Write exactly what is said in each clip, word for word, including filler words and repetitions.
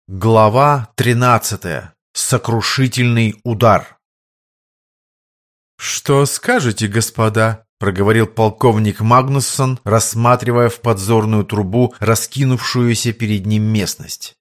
Глава тринадцатая. Сокрушительный удар. «Что скажете, господа?» — проговорил полковник Магнуссон, рассматривая в подзорную трубу раскинувшуюся перед ним местность.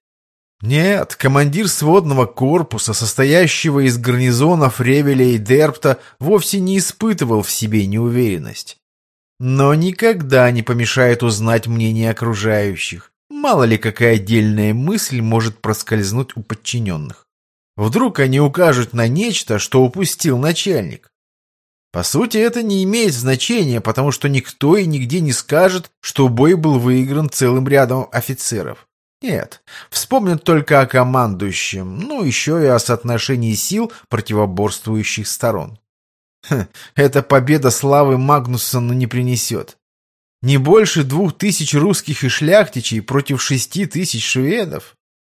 Нет, командир сводного корпуса, состоящего из гарнизонов Ревеля и Дерпта, вовсе не испытывал в себе неуверенность. Но никогда не помешает узнать мнение окружающих. Мало ли какая отдельная мысль может проскользнуть у подчиненных. Вдруг они укажут на нечто, что упустил начальник. По сути, это не имеет значения, потому что никто и нигде не скажет, что бой был выигран целым рядом офицеров. Нет, вспомнят только о командующем, ну еще и о соотношении сил противоборствующих сторон. Хм, эта победа славы Магнуссону не принесет. Не больше двух тысяч русских и шляхтичей против шести тысяч шведов.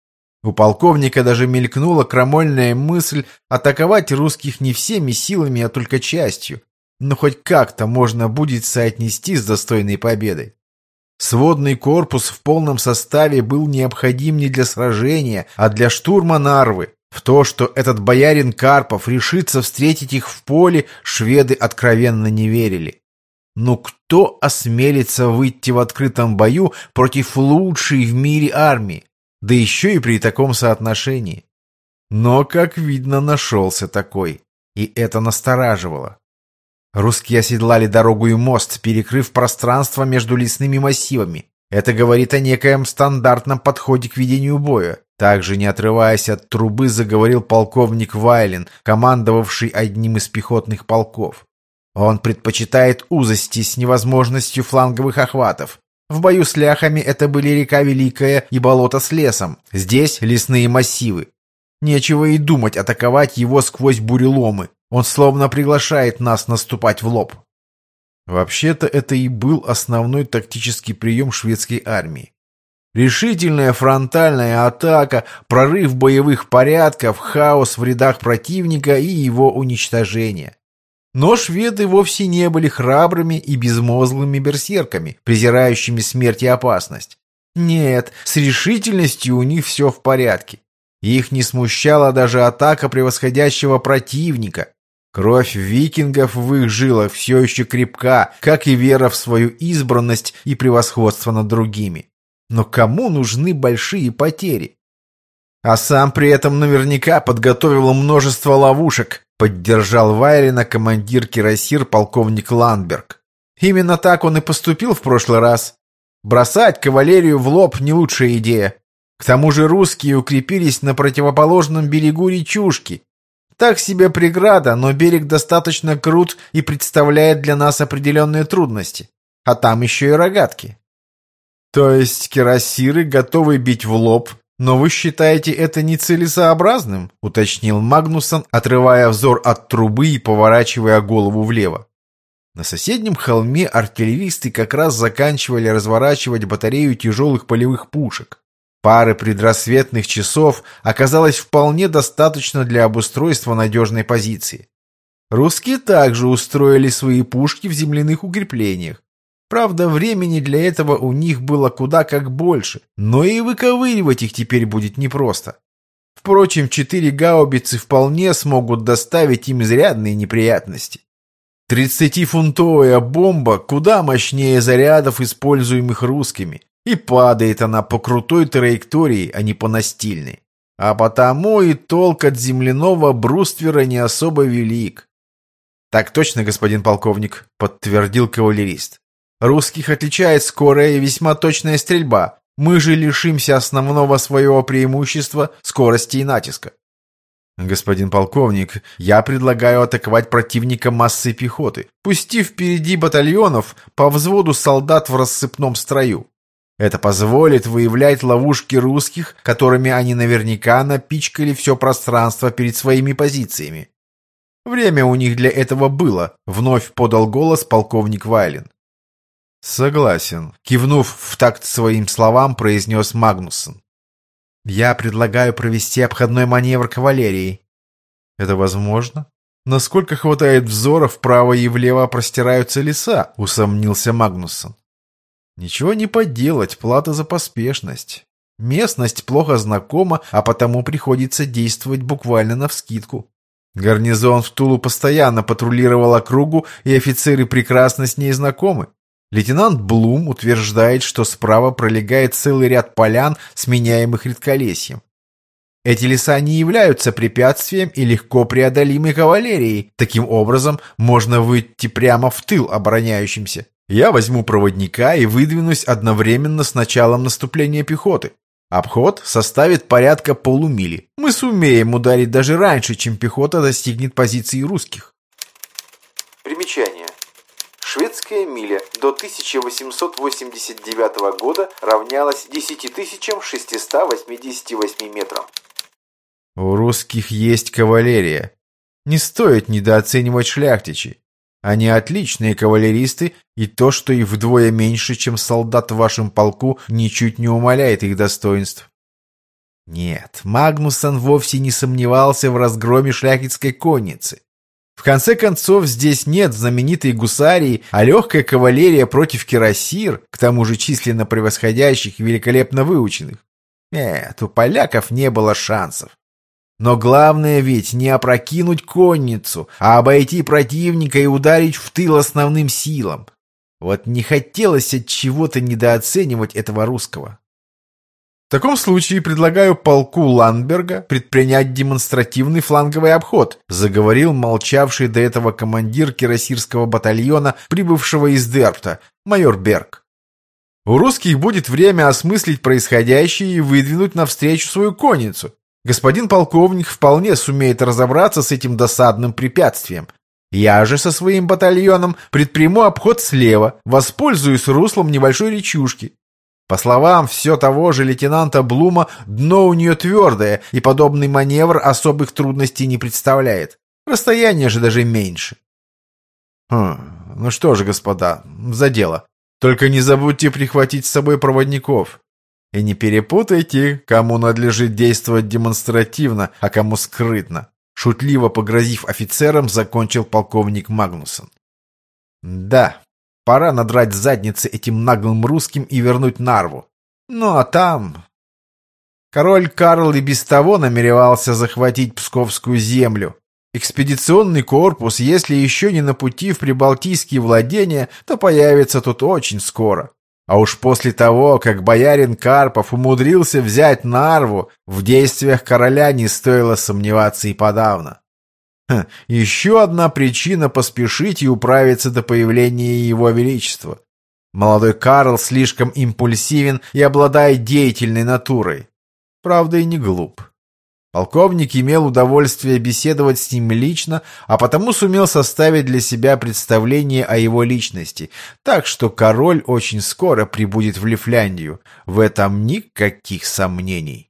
У полковника даже мелькнула крамольная мысль атаковать русских не всеми силами, а только частью. Но хоть как-то можно будет соотнести с достойной победой. Сводный корпус в полном составе был необходим не для сражения, а для штурма Нарвы. В то, что этот боярин Карпов решится встретить их в поле, шведы откровенно не верили. Но кто осмелится выйти в открытом бою против лучшей в мире армии, да еще и при таком соотношении? Но, как видно, нашелся такой, и это настораживало. Русские оседлали дорогу и мост, перекрыв пространство между лесными массивами. Это говорит о некоем стандартном подходе к ведению боя. Также, не отрываясь от трубы, заговорил полковник Вайлен, командовавший одним из пехотных полков. Он предпочитает узости с невозможностью фланговых охватов. В бою с ляхами это были река Великая и болото с лесом. Здесь лесные массивы. Нечего и думать атаковать его сквозь буреломы. Он словно приглашает нас наступать в лоб. Вообще-то это и был основной тактический прием шведской армии. Решительная фронтальная атака, прорыв боевых порядков, хаос в рядах противника и его уничтожение. Но шведы вовсе не были храбрыми и безмозглыми берсерками, презирающими смерть и опасность. Нет, с решительностью у них все в порядке. Их не смущала даже атака превосходящего противника. Кровь викингов в их жилах все еще крепка, как и вера в свою избранность и превосходство над другими. Но кому нужны большие потери? А сам при этом наверняка подготовил множество ловушек, поддержал Вайлена командир кирасир полковник Ландберг. Именно так он и поступил в прошлый раз. Бросать кавалерию в лоб не лучшая идея. К тому же русские укрепились на противоположном берегу речушки. Так себе преграда, но берег достаточно крут и представляет для нас определенные трудности. А там еще и рогатки. То есть кирасиры готовы бить в лоб, но вы считаете это нецелесообразным? Уточнил Магнуссон, отрывая взор от трубы и поворачивая голову влево. На соседнем холме артиллеристы как раз заканчивали разворачивать батарею тяжелых полевых пушек. Пары предрассветных часов оказалось вполне достаточно для обустройства надежной позиции. Русские также устроили свои пушки в земляных укреплениях. Правда, времени для этого у них было куда как больше, но и выковыривать их теперь будет непросто. Впрочем, четыре гаубицы вполне смогут доставить им изрядные неприятности. Тридцатифунтовая бомба куда мощнее зарядов, используемых русскими, и падает она по крутой траектории, а не по настильной. А потому и толк от земляного бруствера не особо велик. «Так точно, господин полковник», — подтвердил кавалерист. «Русских отличает скорая и весьма точная стрельба. Мы же лишимся основного своего преимущества — скорости и натиска». «Господин полковник, я предлагаю атаковать противника массой пехоты, пустив впереди батальонов по взводу солдат в рассыпном строю. Это позволит выявлять ловушки русских, которыми они наверняка напичкали все пространство перед своими позициями. Время у них для этого было», — вновь подал голос полковник Вайлен. «Согласен», — кивнув в такт своим словам, произнес Магнуссон. «Я предлагаю провести обходной маневр кавалерией». «Это возможно? Насколько хватает взора, вправо и влево простираются леса», — усомнился Магнуссон. «Ничего не поделать, плата за поспешность. Местность плохо знакома, а потому приходится действовать буквально навскидку. Гарнизон в Тулу постоянно патрулировал округу, и офицеры прекрасно с ней знакомы. Лейтенант Блум утверждает, что справа пролегает целый ряд полян, сменяемых редколесьем. Эти леса не являются препятствием и легко преодолимой кавалерией. Таким образом, можно выйти прямо в тыл обороняющимся. Я возьму проводника и выдвинусь одновременно с началом наступления пехоты. Обход составит порядка полумили. Мы сумеем ударить даже раньше, чем пехота достигнет позиции русских. Примечание. Шведская миля до тысяча восемьсот восемьдесят девятого года равнялась десять тысяч шестьсот восемьдесят восемь метрам. У русских есть кавалерия. Не стоит недооценивать шляхтичей. Они отличные кавалеристы, и то, что их вдвое меньше, чем солдат в вашем полку, ничуть не умаляет их достоинств. Нет, Магнуссон вовсе не сомневался в разгроме шляхетской конницы. В конце концов, здесь нет знаменитой гусарии, а легкая кавалерия против кирасир, к тому же численно превосходящих и великолепно выученных. Нет, у поляков не было шансов. Но главное ведь не опрокинуть конницу, а обойти противника и ударить в тыл основным силам. Вот не хотелось от чего-то недооценивать этого русского. В таком случае предлагаю полку Ландберга предпринять демонстративный фланговый обход, заговорил молчавший до этого командир кирасирского батальона, прибывшего из Дерпта, майор Берг. У русских будет время осмыслить происходящее и выдвинуть навстречу свою конницу. Господин полковник вполне сумеет разобраться с этим досадным препятствием. Я же со своим батальоном предприму обход слева, воспользуюсь руслом небольшой речушки. По словам все того же лейтенанта Блума, дно у нее твердое, и подобный маневр особых трудностей не представляет. Расстояние же даже меньше. Хм, ну что же, господа, за дело. Только не забудьте прихватить с собой проводников. И не перепутайте, кому надлежит действовать демонстративно, а кому скрытно. Шутливо погрозив офицерам, закончил полковник Магнуссон. Да, пора надрать задницы этим наглым русским и вернуть Нарву. Ну а там... Король Карл и без того намеревался захватить Псковскую землю. Экспедиционный корпус, если еще не на пути в прибалтийские владения, то появится тут очень скоро. А уж после того, как боярин Карпов умудрился взять Нарву, в действиях короля не стоило сомневаться и подавно. Хм, еще одна причина поспешить и управиться до появления его величества. Молодой Карл слишком импульсивен и обладает деятельной натурой. Правда, и не глуп. Полковник имел удовольствие беседовать с ним лично, а потому сумел составить для себя представление о его личности, так что король очень скоро прибудет в Лифляндию. В этом никаких сомнений.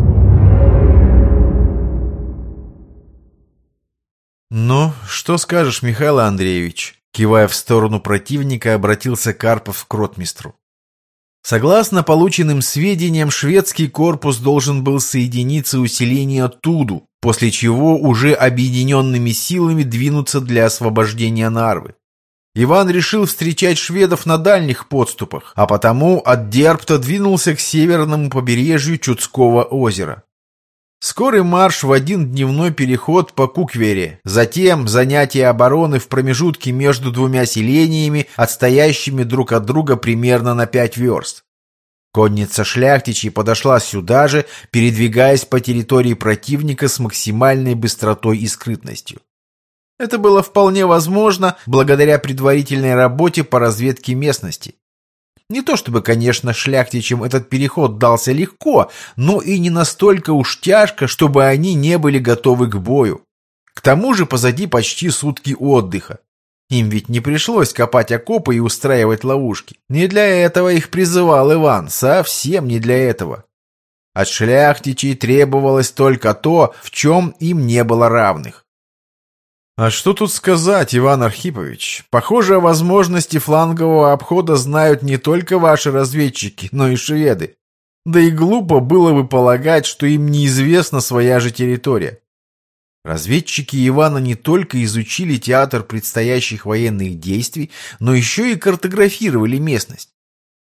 «Ну, что скажешь, Михаил Андреевич?» Кивая в сторону противника, обратился Карпов к ротмистру. Согласно полученным сведениям, шведский корпус должен был соединиться усиление Туду, после чего уже объединенными силами двинуться для освобождения Нарвы. Иван решил встречать шведов на дальних подступах, а потому от Дерпта двинулся к северному побережью Чудского озера. Скорый марш в один дневной переход по Куквере, затем занятие обороны в промежутке между двумя селениями, отстоящими друг от друга примерно на пять верст. Конница шляхтичей подошла сюда же, передвигаясь по территории противника с максимальной быстротой и скрытностью. Это было вполне возможно благодаря предварительной работе по разведке местности. Не то чтобы, конечно, шляхтичам этот переход дался легко, но и не настолько уж тяжко, чтобы они не были готовы к бою. К тому же позади почти сутки отдыха. Им ведь не пришлось копать окопы и устраивать ловушки. Не для этого их призывал Иван, совсем не для этого. От шляхтичей требовалось только то, в чем им не было равных. А что тут сказать, Иван Архипович? Похоже, о возможности флангового обхода знают не только ваши разведчики, но и шведы. Да и глупо было бы полагать, что им неизвестна своя же территория. Разведчики Ивана не только изучили театр предстоящих военных действий, но еще и картографировали местность.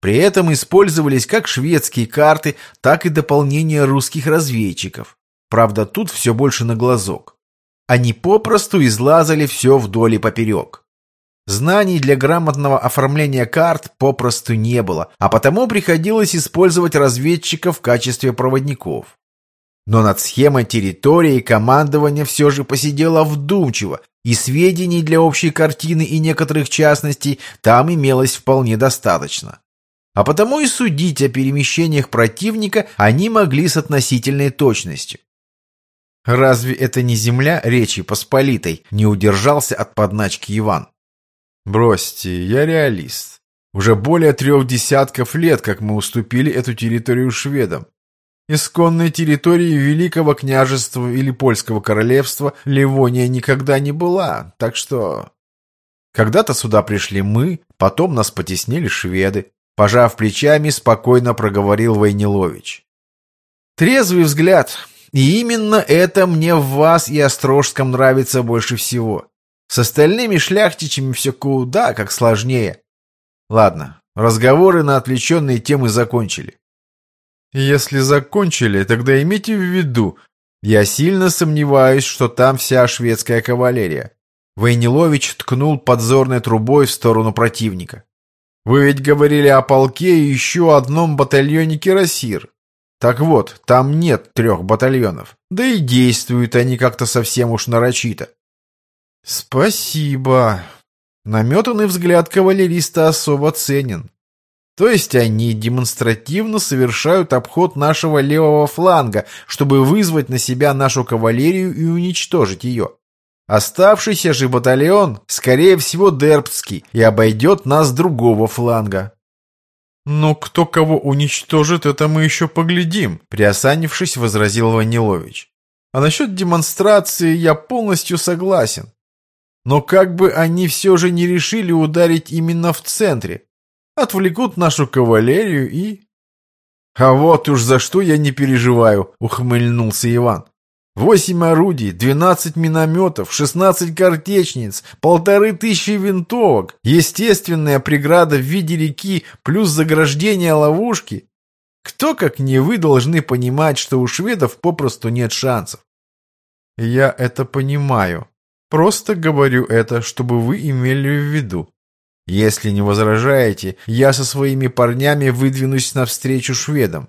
При этом использовались как шведские карты, так и дополнения русских разведчиков. Правда, тут все больше на глазок. Они попросту излазали все вдоль и поперек. Знаний для грамотного оформления карт попросту не было, а потому приходилось использовать разведчиков в качестве проводников. Но над схемой территории командование все же посидело вдумчиво, и сведений для общей картины и некоторых частностей там имелось вполне достаточно. А потому и судить о перемещениях противника они могли с относительной точностью. «Разве это не земля Речи Посполитой?» — не удержался от подначки Иван. «Бросьте, я реалист. Уже более трех десятков лет, как мы уступили эту территорию шведам. Исконной территории Великого княжества или Польского королевства Ливония никогда не была, так что... Когда-то сюда пришли мы, потом нас потеснили шведы», — пожав плечами, спокойно проговорил Войнилович. «Трезвый взгляд, и именно это мне в вас и Острожском нравится больше всего. С остальными шляхтичами все куда как сложнее. Ладно, разговоры на отвлеченные темы закончили. Если закончили, тогда имейте в виду, я сильно сомневаюсь, что там вся шведская кавалерия». Войнилович ткнул подзорной трубой в сторону противника. «Вы ведь говорили о полке и еще одном батальоне кирасир. Так вот, там нет трех батальонов, да и действуют они как-то совсем уж нарочито». «Спасибо». Наметанный взгляд кавалериста особо ценен. То есть они демонстративно совершают обход нашего левого фланга, чтобы вызвать на себя нашу кавалерию и уничтожить ее. Оставшийся же батальон, скорее всего, дербцкий, и обойдет нас с другого фланга. «Но кто кого уничтожит, это мы еще поглядим», — приосанившись, возразил Войнилович. «А насчет демонстрации я полностью согласен. Но как бы они все же не решили ударить именно в центре, отвлекут нашу кавалерию и...» «А вот уж за что я не переживаю», — ухмыльнулся Иван. «Восемь орудий, двенадцать минометов, шестнадцать картечниц, полторы тысячи винтовок, естественная преграда в виде реки плюс заграждение ловушки. Кто, как не вы, должны понимать, что у шведов попросту нет шансов?» «Я это понимаю. Просто говорю это, чтобы вы имели в виду. Если не возражаете, я со своими парнями выдвинусь навстречу шведам.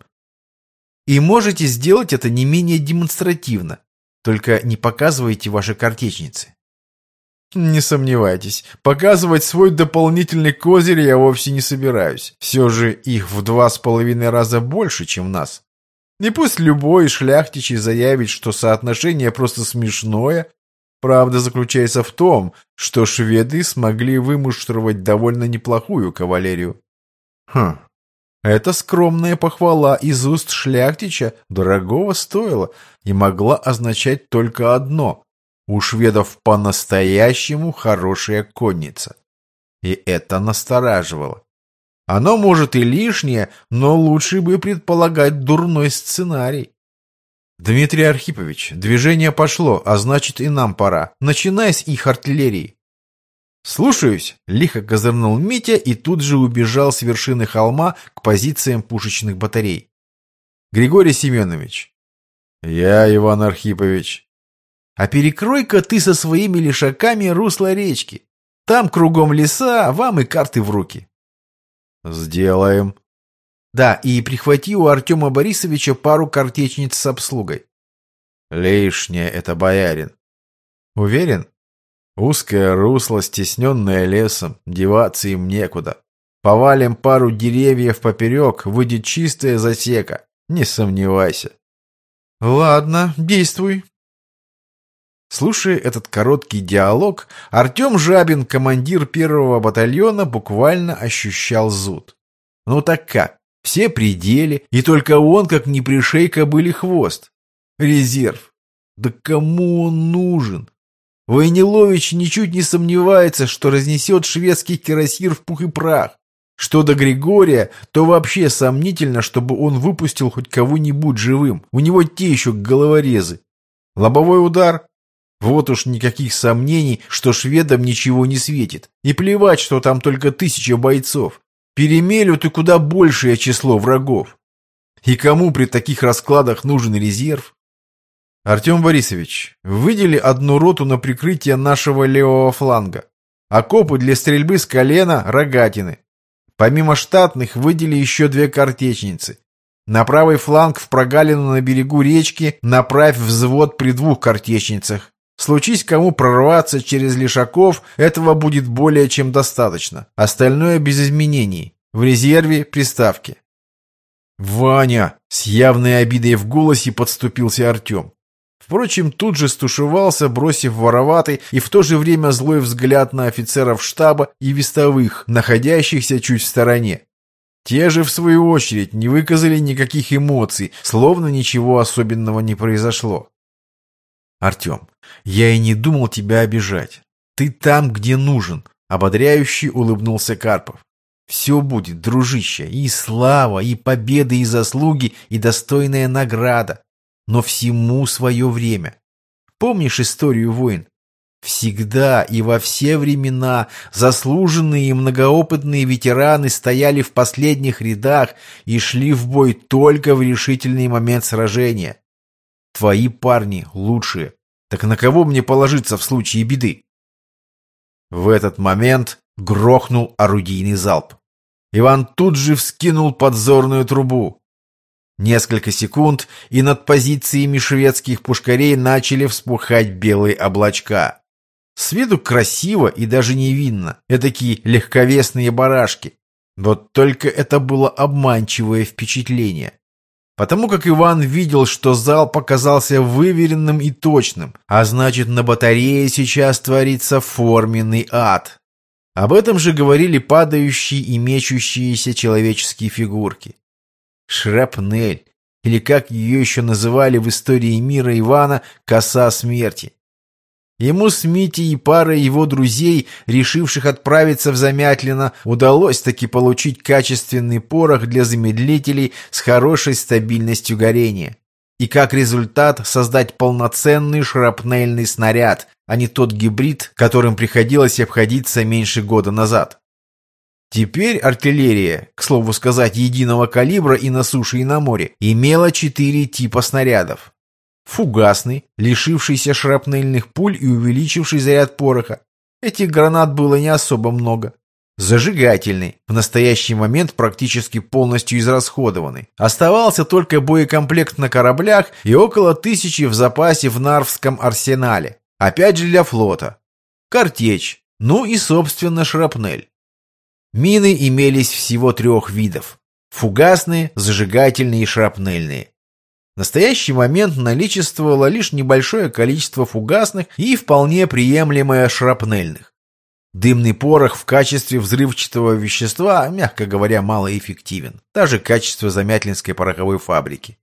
И можете сделать это не менее демонстративно. Только не показывайте ваши картечницы». «Не сомневайтесь, показывать свой дополнительный козырь я вовсе не собираюсь. Все же их в два с половиной раза больше, чем нас. И пусть любой шляхтичий заявит, что соотношение просто смешное. Правда заключается в том, что шведы смогли вымуштровать довольно неплохую кавалерию». «Хм, эта скромная похвала из уст шляхтича дорогого стоила и могла означать только одно: у шведов по-настоящему хорошая конница». И это настораживало. Оно может и лишнее, но лучше бы предполагать дурной сценарий. «Дмитрий Архипович, движение пошло, а значит и нам пора. Начинай с их артиллерии». «Слушаюсь», — лихо козырнул Митя и тут же убежал с вершины холма к позициям пушечных батарей. «Григорий Семенович». «Я, Иван Архипович». «А перекрой-ка ты со своими лишаками русло речки. Там кругом леса, вам и карты в руки». «Сделаем». «Да, и прихвати у Артема Борисовича пару картечниц с обслугой». «Лишнее это, боярин». «Уверен?» «Узкое русло, стесненное лесом, деваться им некуда. Повалим пару деревьев поперек, выйдет чистая засека, не сомневайся». «Ладно, действуй». Слушая этот короткий диалог, Артем Жабин, командир первого батальона, буквально ощущал зуд. Ну так как? Все пределы, и только он, как не пришей кобыли хвост. Резерв. Да кому он нужен? Войнилович ничуть не сомневается, что разнесет шведский кирасир в пух и прах. Что до Григория, то вообще сомнительно, чтобы он выпустил хоть кого-нибудь живым. У него те еще головорезы. Лобовой удар? Вот уж никаких сомнений, что шведам ничего не светит. И плевать, что там только тысяча бойцов. перемелют и куда большее число врагов. И кому при таких раскладах нужен резерв? Артем Борисович, выдели одну роту на прикрытие нашего левого фланга. Окопы для стрельбы с колена, рогатины. Помимо штатных выдели еще две картечницы. На правый фланг в прогалину на берегу речки направь взвод при двух картечницах. Случись кому прорваться через Лишаков, этого будет более чем достаточно. Остальное без изменений. В резерве приставки. «Ваня!» — с явной обидой в голосе подступился Артем. Впрочем, тут же стушевался, бросив вороватый и в то же время злой взгляд на офицеров штаба и вестовых, находящихся чуть в стороне. Те же, в свою очередь, не выказали никаких эмоций, словно ничего особенного не произошло. «Артем, я и не думал тебя обижать. Ты там, где нужен», — ободряюще улыбнулся Карпов. «Все будет, дружище, и слава, и победы, и заслуги, и достойная награда. Но всему свое время. Помнишь историю войн? Всегда и во все времена заслуженные и многоопытные ветераны стояли в последних рядах и шли в бой только в решительный момент сражения. Твои парни лучшие. Так на кого мне положиться в случае беды?» В этот момент грохнул орудийный залп. Иван тут же вскинул подзорную трубу. Несколько секунд, и над позициями шведских пушкарей начали вспухать белые облачка. С виду красиво и даже невинно, этакие легковесные барашки. Вот только это было обманчивое впечатление. Потому как Иван видел, что залп оказался выверенным и точным, а значит, на батарее сейчас творится форменный ад. Об этом же говорили падающие и мечущиеся человеческие фигурки. Шрапнель, или как ее еще называли в истории мира Ивана, коса смерти. Ему с Митей и парой его друзей, решивших отправиться в Замятлино, удалось таки получить качественный порох для замедлителей с хорошей стабильностью горения. И как результат создать полноценный шрапнельный снаряд, а не тот гибрид, которым приходилось обходиться меньше года назад. Теперь артиллерия, к слову сказать, единого калибра и на суше, и на море, имела четыре типа снарядов. Фугасный, лишившийся шрапнельных пуль и увеличивший заряд пороха. Этих гранат было не особо много. Зажигательный, в настоящий момент практически полностью израсходованный. Оставался только боекомплект на кораблях и около тысячи в запасе в Нарвском арсенале. Опять же для флота. Картечь, ну и, собственно, шрапнель. Мины имелись всего трех видов. Фугасные, зажигательные и шрапнельные. В настоящий момент наличествовало лишь небольшое количество фугасных и вполне приемлемое шрапнельных. Дымный порох в качестве взрывчатого вещества, мягко говоря, малоэффективен. Даже качество Замятлинской пороховой фабрики.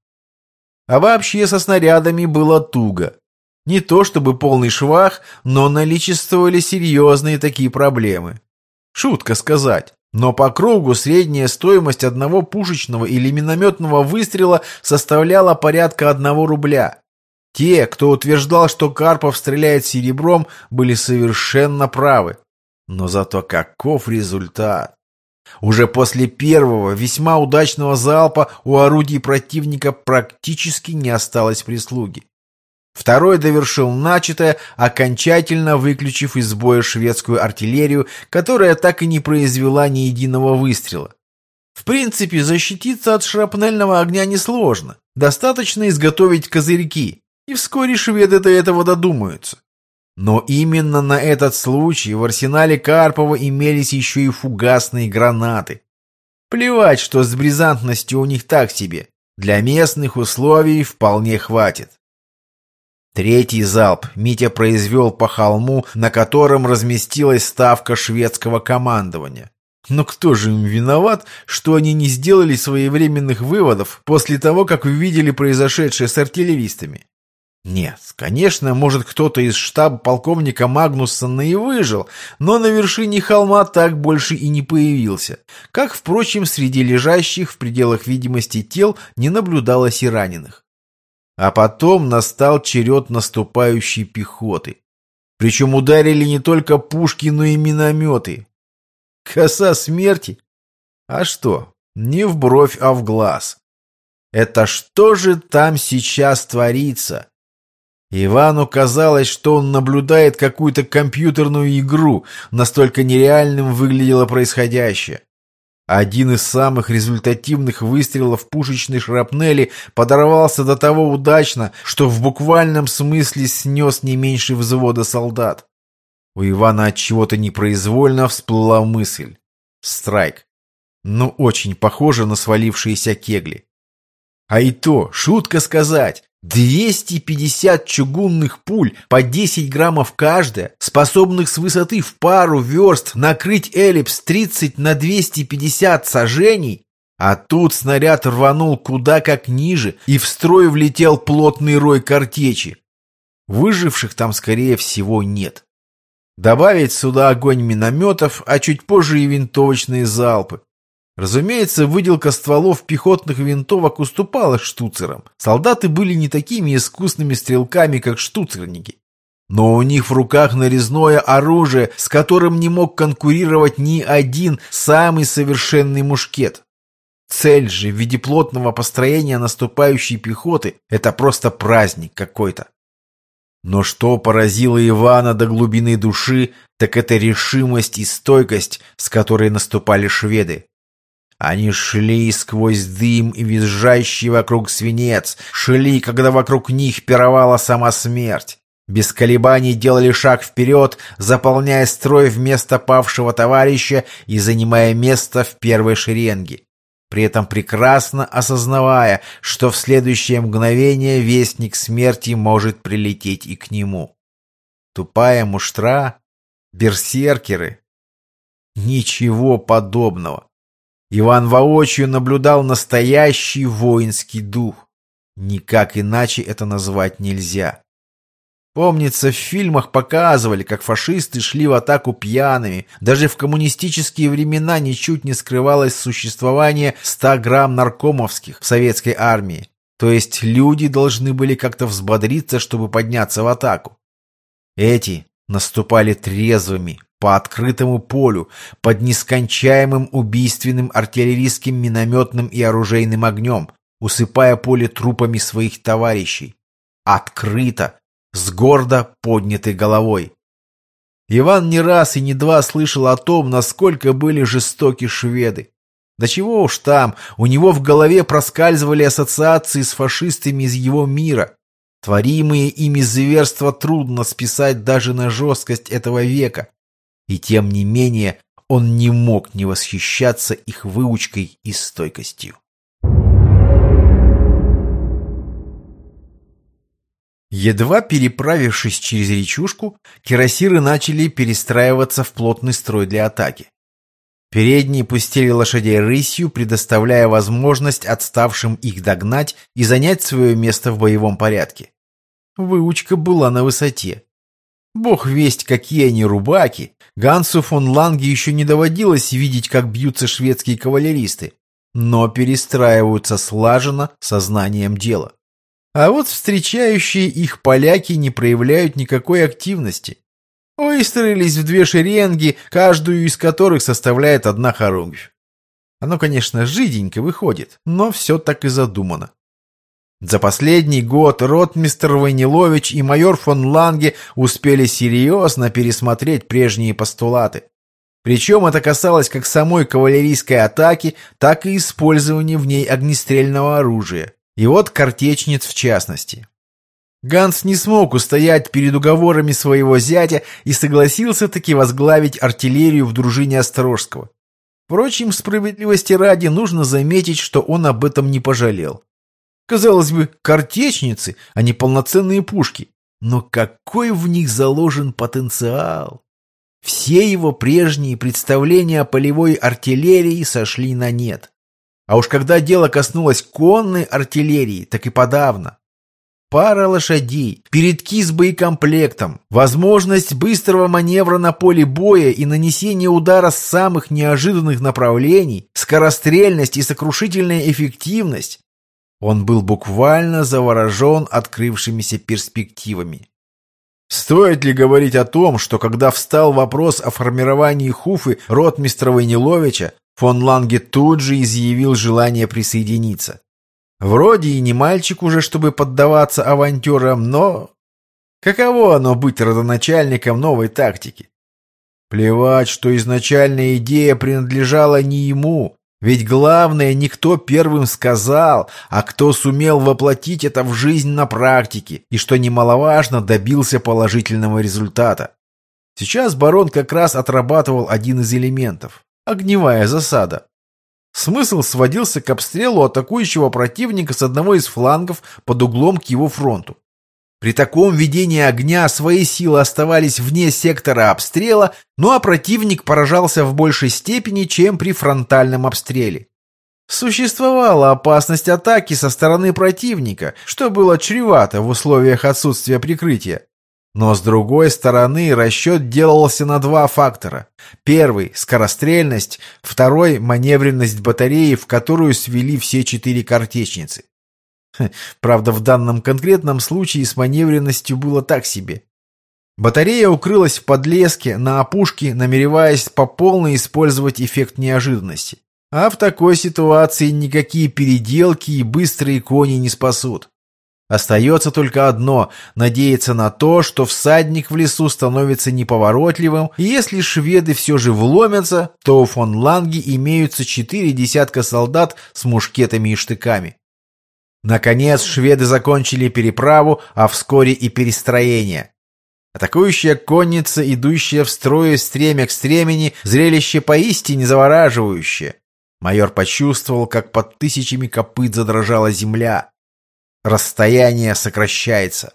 А вообще со снарядами было туго. Не то чтобы полный швах, но наличествовали серьезные такие проблемы. Шутка сказать, но по кругу средняя стоимость одного пушечного или минометного выстрела составляла порядка одного рубля. Те, кто утверждал, что Карпов стреляет серебром, были совершенно правы. Но зато каков результат! Уже после первого весьма удачного залпа у орудий противника практически не осталось прислуги. Второй довершил начатое, окончательно выключив из боя шведскую артиллерию, которая так и не произвела ни единого выстрела. В принципе, защититься от шрапнельного огня несложно. Достаточно изготовить козырьки, и вскоре шведы до этого додумаются. Но именно на этот случай в арсенале Карпова имелись еще и фугасные гранаты. Плевать, что с бризантностью у них так себе. Для местных условий вполне хватит. Третий залп Митя произвел по холму, на котором разместилась ставка шведского командования. Но кто же им виноват, что они не сделали своевременных выводов после того, как увидели произошедшее с артиллеристами? Нет, конечно, может, кто-то из штаба полковника Магнуссона и выжил, но на вершине холма так больше и не появился. Как, впрочем, среди лежащих в пределах видимости тел не наблюдалось и раненых. А потом настал черед наступающей пехоты. Причем ударили не только пушки, но и минометы. Коса смерти? А что? Не в бровь, а в глаз. Это что же там сейчас творится? Ивану казалось, что он наблюдает какую-то компьютерную игру, настолько нереальным выглядело происходящее. Один из самых результативных выстрелов пушечной шрапнели подорвался до того удачно, что в буквальном смысле снес не меньше взвода солдат. У Ивана от чего-то непроизвольно всплыла мысль. Страйк. Ну, очень похоже на свалившиеся кегли. А и то, шутка сказать, двести пятьдесят чугунных пуль по десять граммов каждая, способных с высоты в пару верст накрыть эллипс тридцать на двести пятьдесят сажений, а тут снаряд рванул куда как ниже, и в строй влетел плотный рой картечи. Выживших там, скорее всего, нет. Добавить сюда огонь минометов, а чуть позже и винтовочные залпы. Разумеется, выделка стволов пехотных винтовок уступала штуцерам. Солдаты были не такими искусными стрелками, как штуцерники. Но у них в руках нарезное оружие, с которым не мог конкурировать ни один самый совершенный мушкет. Цель же в виде плотного построения наступающей пехоты – это просто праздник какой-то. Но что поразило Ивана до глубины души, так это решимость и стойкость, с которой наступали шведы. Они шли сквозь дым и визжащий вокруг свинец, шли, когда вокруг них пировала сама смерть. Без колебаний делали шаг вперед, заполняя строй вместо павшего товарища и занимая место в первой шеренге. При этом прекрасно осознавая, что в следующее мгновение вестник смерти может прилететь и к нему. Тупая муштра? Берсеркеры? Ничего подобного. Иван воочию наблюдал настоящий воинский дух. Никак иначе это назвать нельзя. Помнится, в фильмах показывали, как фашисты шли в атаку пьяными. Даже в коммунистические времена ничуть не скрывалось существование ста грамм наркомовских в советской армии. То есть люди должны были как-то взбодриться, чтобы подняться в атаку. Эти наступали трезвыми, по открытому полю, под нескончаемым убийственным артиллерийским минометным и оружейным огнем, усыпая поле трупами своих товарищей. Открыто, с гордо поднятой головой. Иван не раз и не два слышал о том, насколько были жестоки шведы. Да чего уж там, у него в голове проскальзывали ассоциации с фашистами из его мира. Творимые ими зверства трудно списать даже на жесткость этого века. И тем не менее он не мог не восхищаться их выучкой и стойкостью. Едва переправившись через речушку, кирасиры начали перестраиваться в плотный строй для атаки. Передние пустили лошадей рысью, предоставляя возможность отставшим их догнать и занять свое место в боевом порядке. Выучка была на высоте. Бог весть, какие они рубаки. Гансу фон Ланге еще не доводилось видеть, как бьются шведские кавалеристы, но перестраиваются слаженно, сознанием дела. А вот встречающие их поляки не проявляют никакой активности. Выстроились в две шеренги, каждую из которых составляет одна хоругвь. Оно, конечно, жиденько выходит, но все так и задумано. За последний год ротмистр Войнилович и майор фон Ланге успели серьезно пересмотреть прежние постулаты. Причем это касалось как самой кавалерийской атаки, так и использования в ней огнестрельного оружия. И вот картечниц в частности. Ганс не смог устоять перед уговорами своего зятя и согласился таки возглавить артиллерию в дружине Острожского. Впрочем, справедливости ради нужно заметить, что он об этом не пожалел. Казалось бы, картечницы, а не полноценные пушки. Но какой в них заложен потенциал! Все его прежние представления о полевой артиллерии сошли на нет. А уж когда дело коснулось конной артиллерии, так и подавно. Пара лошадей, передки с боекомплектом, возможность быстрого маневра на поле боя и нанесения удара с самых неожиданных направлений, скорострельность и сокрушительная эффективность. Он был буквально заворожен открывшимися перспективами. Стоит ли говорить о том, что когда встал вопрос о формировании хуфы ротмистра Войниловича, фон Ланге тут же изъявил желание присоединиться. Вроде и не мальчик уже, чтобы поддаваться авантюрам, но... Каково оно быть родоначальником новой тактики? Плевать, что изначальная идея принадлежала не ему, ведь главное не кто первым сказал, а кто сумел воплотить это в жизнь на практике и, что немаловажно, добился положительного результата. Сейчас барон как раз отрабатывал один из элементов – огневая засада. Смысл сводился к обстрелу атакующего противника с одного из флангов под углом к его фронту. При таком ведении огня свои силы оставались вне сектора обстрела, ну а противник поражался в большей степени, чем при фронтальном обстреле. Существовала опасность атаки со стороны противника, что было чревато в условиях отсутствия прикрытия. Но с другой стороны расчет делался на два фактора. Первый – скорострельность, второй – маневренность батареи, в которую свели все четыре картечницы. Правда, в данном конкретном случае с маневренностью было так себе. Батарея укрылась в подлеске, на опушке, намереваясь по полной использовать эффект неожиданности. А в такой ситуации никакие переделки и быстрые кони не спасут. Остается только одно – надеяться на то, что всадник в лесу становится неповоротливым, и если шведы все же вломятся, то у фон Ланге имеются четыре десятка солдат с мушкетами и штыками. Наконец шведы закончили переправу, а вскоре и перестроение. Атакующая конница, идущая в строю стремя к стремени, зрелище поистине завораживающее. Майор почувствовал, как под тысячами копыт задрожала земля. Расстояние сокращается.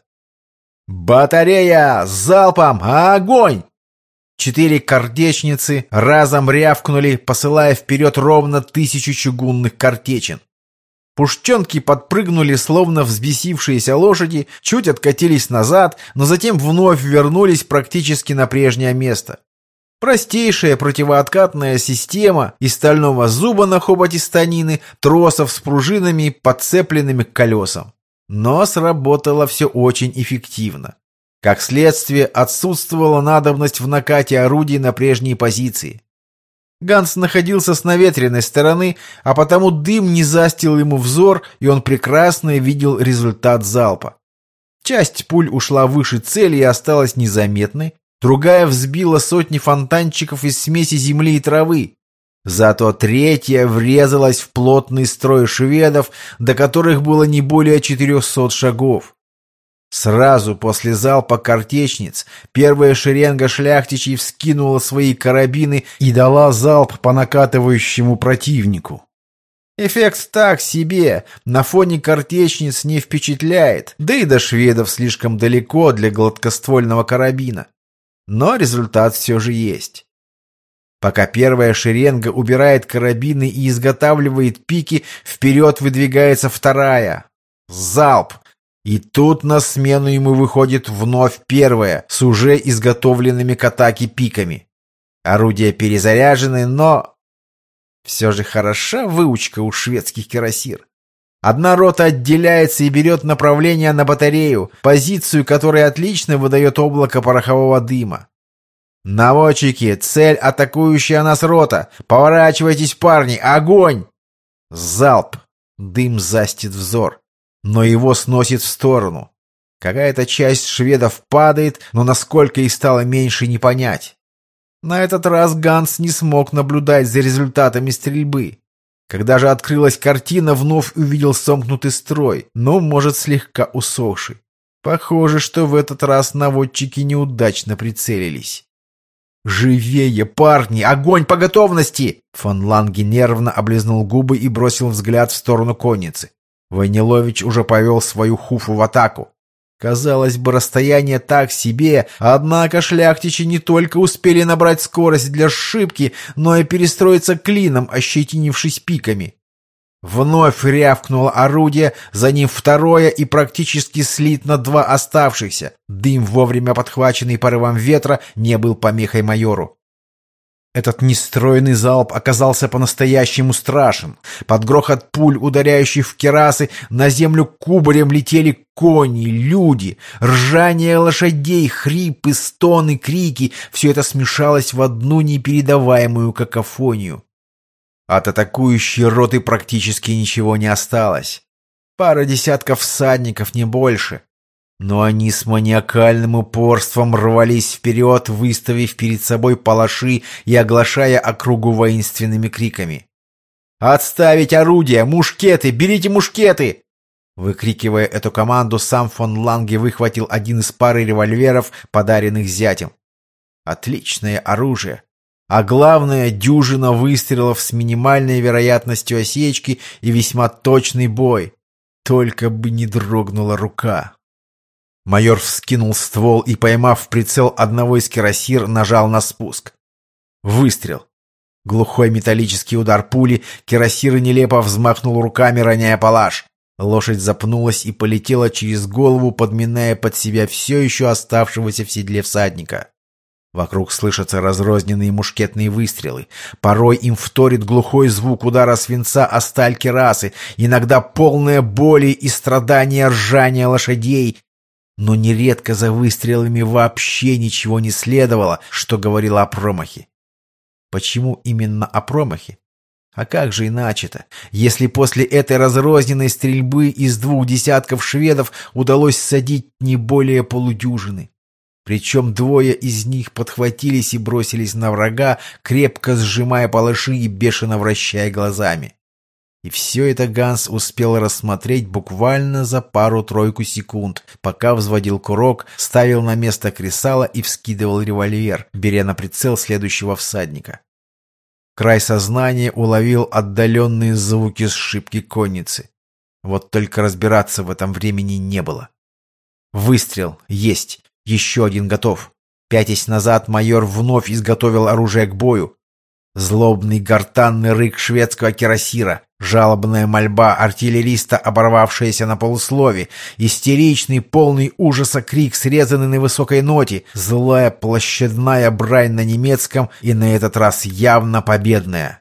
«Батарея! Залпом! Огонь!» Четыре картечницы разом рявкнули, посылая вперед ровно тысячу чугунных картечин. Пушченки подпрыгнули, словно взбесившиеся лошади, чуть откатились назад, но затем вновь вернулись практически на прежнее место. Простейшая противооткатная система из стального зуба на хоботе станины, тросов с пружинами, подцепленными к колесам. Но сработало все очень эффективно. Как следствие, отсутствовала надобность в накате орудий на прежние позиции. Ганс находился с наветренной стороны, а потому дым не застил ему взор, и он прекрасно видел результат залпа. Часть пуль ушла выше цели и осталась незаметной, другая взбила сотни фонтанчиков из смеси земли и травы. Зато третья врезалась в плотный строй шведов, до которых было не более четырехсот шагов. Сразу после залпа картечниц первая шеренга шляхтичей вскинула свои карабины и дала залп по накатывающему противнику. Эффект так себе, на фоне картечниц не впечатляет, да и до шведов слишком далеко для гладкоствольного карабина. Но результат все же есть. Пока первая шеренга убирает карабины и изготавливает пики, вперед выдвигается вторая. Залп! И тут на смену ему выходит вновь первая, с уже изготовленными к атаке пиками. Орудия перезаряжены, но... Все же хороша выучка у шведских кирасир. Одна рота отделяется и берет направление на батарею, позицию которой отлично выдает облако порохового дыма. «Наводчики, цель атакующая нас рота! Поворачивайтесь, парни! Огонь!» Залп! Дым застит взор. Но его сносит в сторону. Какая-то часть шведов падает, но насколько их стало меньше, не понять. На этот раз Ганс не смог наблюдать за результатами стрельбы. Когда же открылась картина, вновь увидел сомкнутый строй, но, может, слегка усохший. Похоже, что в этот раз наводчики неудачно прицелились. «Живее, парни! Огонь по готовности!» Фон Ланге нервно облизнул губы и бросил взгляд в сторону конницы. Войнилович уже повел свою хуфу в атаку. Казалось бы, расстояние так себе, однако шляхтичи не только успели набрать скорость для сшибки, но и перестроиться клином, ощетинившись пиками. Вновь рявкнуло орудие, за ним второе и практически слитно два оставшихся. Дым, вовремя подхваченный порывом ветра, не был помехой майору. Этот нестройный залп оказался по-настоящему страшным. Под грохот пуль, ударяющих в кирасы, на землю кубарем летели кони, люди, ржание лошадей, хрипы, стоны, крики. Все это смешалось в одну непередаваемую какофонию. От атакующей роты практически ничего не осталось. Пара десятков всадников, не больше. Но они с маниакальным упорством рвались вперед, выставив перед собой палаши и оглашая округу воинственными криками. «Отставить орудия! Мушкеты! Берите мушкеты!» Выкрикивая эту команду, сам фон Ланге выхватил один из пары револьверов, подаренных зятем. Отличное оружие. А главное, дюжина выстрелов с минимальной вероятностью осечки и весьма точный бой. Только бы не дрогнула рука. Майор вскинул ствол и, поймав в прицел одного из кирасир, нажал на спуск. Выстрел. Глухой металлический удар пули, кирасир нелепо взмахнул руками, роняя палаш. Лошадь запнулась и полетела через голову, подминая под себя все еще оставшегося в седле всадника. Вокруг слышатся разрозненные мушкетные выстрелы. Порой им вторит глухой звук удара свинца о сталь кирасы, иногда полная боли и страдания ржания лошадей. Но нередко за выстрелами вообще ничего не следовало, что говорило о промахе. Почему именно о промахе? А как же иначе-то, если после этой разрозненной стрельбы из двух десятков шведов удалось садить не более полудюжины? Причем двое из них подхватились и бросились на врага, крепко сжимая палаши и бешено вращая глазами. И все это Ганс успел рассмотреть буквально за пару-тройку секунд, пока взводил курок, ставил на место кресало и вскидывал револьвер, беря на прицел следующего всадника. Край сознания уловил отдаленные звуки сшибки конницы. Вот только разбираться в этом времени не было. Выстрел есть, еще один готов. Пятясь назад, майор вновь изготовил оружие к бою. Злобный гортанный рык шведского кирасира, жалобная мольба артиллериста, оборвавшаяся на полуслове, истеричный, полный ужаса крик, срезанный на высокой ноте, злая площадная брань на немецком и на этот раз явно победная.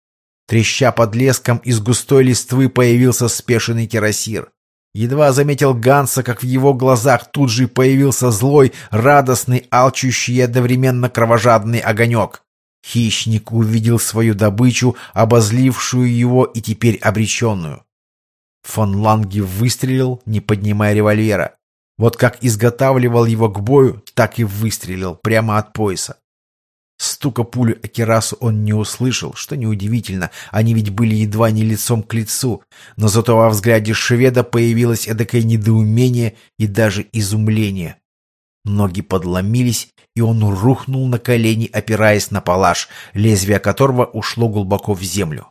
Треща под леском, из густой листвы появился спешенный кирасир. Едва заметил Ганса, как в его глазах тут же появился злой, радостный, алчущий и одновременно кровожадный огонек. Хищник увидел свою добычу, обозлившую его и теперь обреченную. Фон Ланге выстрелил, не поднимая револьвера. Вот как изготавливал его к бою, так и выстрелил прямо от пояса. Стука пули о кирасу он не услышал, что неудивительно, они ведь были едва не лицом к лицу, но зато во взгляде шведа появилось эдакое недоумение и даже изумление. Ноги подломились, и он рухнул на колени, опираясь на палаш, лезвие которого ушло глубоко в землю.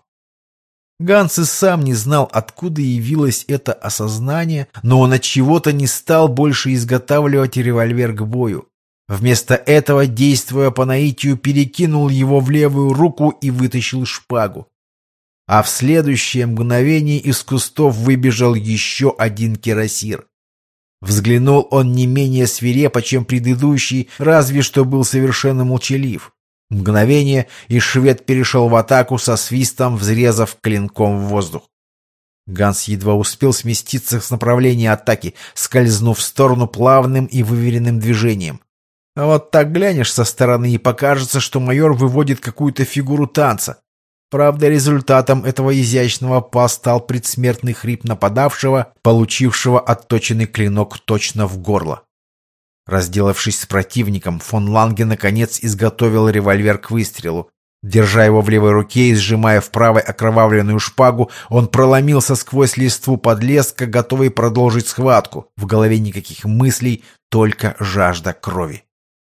Ганс и сам не знал, откуда явилось это осознание, но он от чего-то не стал больше изготавливать револьвер к бою. Вместо этого, действуя по наитию, перекинул его в левую руку и вытащил шпагу. А в следующее мгновение из кустов выбежал еще один кирасир. Взглянул он не менее свирепо, чем предыдущий, разве что был совершенно молчалив. Мгновение, и швед перешел в атаку со свистом, взрезав клинком в воздух. Ганс едва успел сместиться с направления атаки, скользнув в сторону плавным и выверенным движением. А вот так глянешь со стороны, и покажется, что майор выводит какую-то фигуру танца. Правда, результатом этого изящного па стал предсмертный хрип нападавшего, получившего отточенный клинок точно в горло. Разделавшись с противником, фон Ланге наконец изготовил револьвер к выстрелу. Держа его в левой руке и сжимая в правой окровавленную шпагу, он проломился сквозь листву подлеска, готовый продолжить схватку. В голове никаких мыслей, только жажда крови.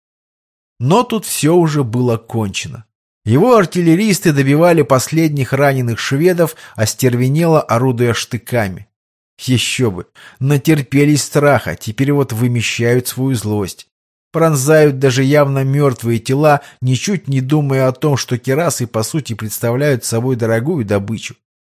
Но тут все уже было кончено. Его артиллеристы добивали последних раненых шведов, остервенело орудуя штыками. Еще бы, натерпелись страха, теперь вот вымещают свою злость. Пронзают даже явно мертвые тела, ничуть не думая о том, что кирасы по сути представляют собой дорогую добычу.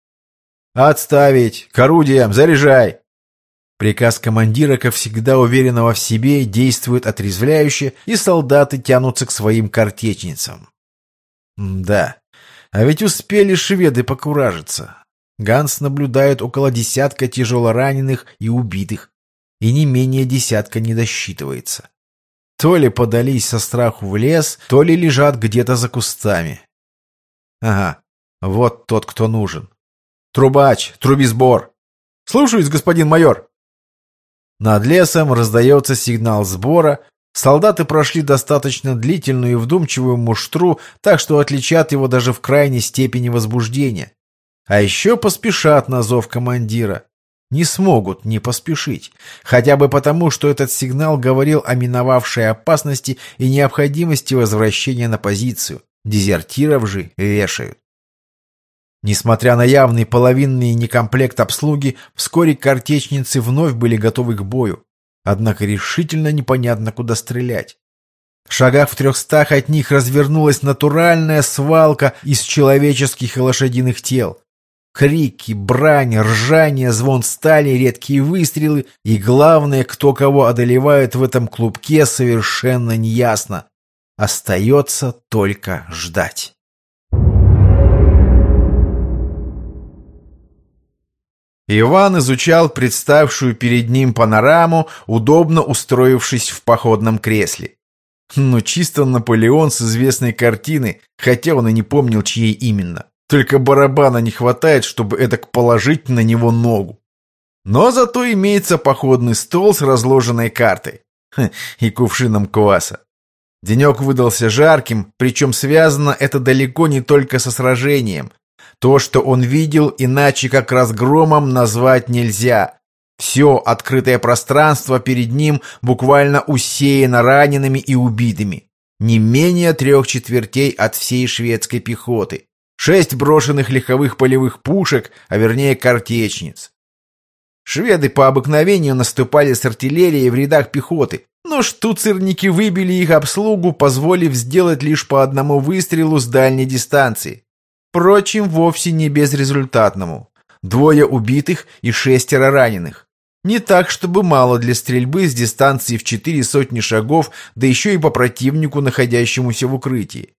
«Отставить! К орудиям! Заряжай!» Приказ командира, как всегда уверенного в себе, действует отрезвляюще, и солдаты тянутся к своим картечницам. Да, а ведь успели шведы покуражиться. Ганс наблюдает около десятка тяжелораненых и убитых, и не менее десятка не досчитывается. То ли подались со страху в лес, то ли лежат где-то за кустами. Ага, вот тот, кто нужен. Трубач, труби сбор. Слушаюсь, господин майор. Над лесом раздается сигнал сбора. Солдаты прошли достаточно длительную и вдумчивую муштру, так что отличат его даже в крайней степени возбуждения. А еще поспешат на зов командира. Не смогут не поспешить. Хотя бы потому, что этот сигнал говорил о миновавшей опасности и необходимости возвращения на позицию. Дезертиров же вешают. Несмотря на явный половинный некомплект обслуги, вскоре картечницы вновь были готовы к бою. Однако решительно непонятно, куда стрелять. В шагах в трехстах от них развернулась натуральная свалка из человеческих и лошадиных тел. Крики, брань, ржание, звон стали, редкие выстрелы и, главное, кто кого одолевает в этом клубке, совершенно неясно. Остается только ждать. Иван изучал представшую перед ним панораму, удобно устроившись в походном кресле. Ну, чисто Наполеон с известной картины, хотя он и не помнил, чьей именно. Только барабана не хватает, чтобы эдак положить на него ногу. Но зато имеется походный стол с разложенной картой. Хм, и кувшином кваса. Денек выдался жарким, причем связано это далеко не только со сражением. То, что он видел, иначе как разгромом назвать нельзя. Все открытое пространство перед ним буквально усеяно ранеными и убитыми. Не менее трех четвертей от всей шведской пехоты. Шесть брошенных легковых полевых пушек, а вернее картечниц. Шведы по обыкновению наступали с артиллерией в рядах пехоты, но штуцерники выбили их обслугу, позволив сделать лишь по одному выстрелу с дальней дистанции. Впрочем, вовсе не безрезультатному. Двое убитых и шестеро раненых. Не так, чтобы мало для стрельбы с дистанции в четыре сотни шагов, да еще и по противнику, находящемуся в укрытии.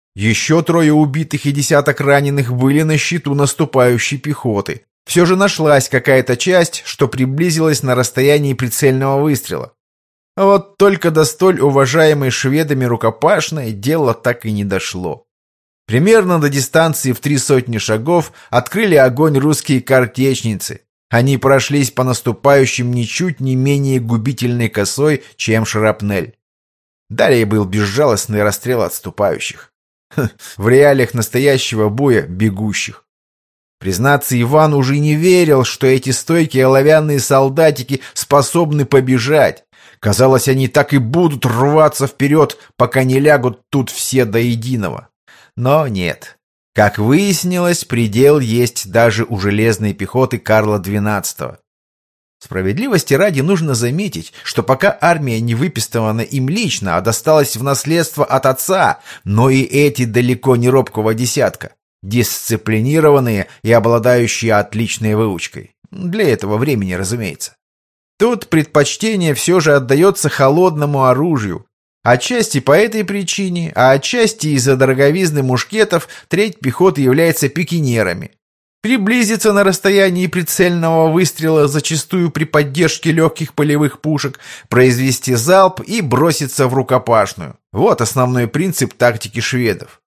Еще трое убитых и десяток раненых были на счету наступающей пехоты. Все же нашлась какая-то часть, что приблизилась на расстоянии прицельного выстрела. А вот только до столь уважаемой шведами рукопашной дело так и не дошло. Примерно до дистанции в три сотни шагов открыли огонь русские картечницы. Они прошлись по наступающим ничуть не менее губительной косой, чем шрапнель. Далее был безжалостный расстрел отступающих. Ха, в реалиях настоящего боя бегущих. Признаться, Иван уже не верил, что эти стойкие оловянные солдатики способны побежать. Казалось, они так и будут рваться вперед, пока не лягут тут все до единого. Но нет. Как выяснилось, предел есть даже у железной пехоты Карла двенадцатого. Справедливости ради нужно заметить, что пока армия не выпистована им лично, а досталась в наследство от отца, но и эти далеко не робкого десятка, дисциплинированные и обладающие отличной выучкой. Для этого времени, разумеется. Тут предпочтение все же отдается холодному оружию. Отчасти по этой причине, а отчасти из-за дороговизны мушкетов треть пехоты является пикинерами. Приблизиться на расстоянии прицельного выстрела зачастую при поддержке легких полевых пушек, произвести залп и броситься в рукопашную. Вот основной принцип тактики шведов.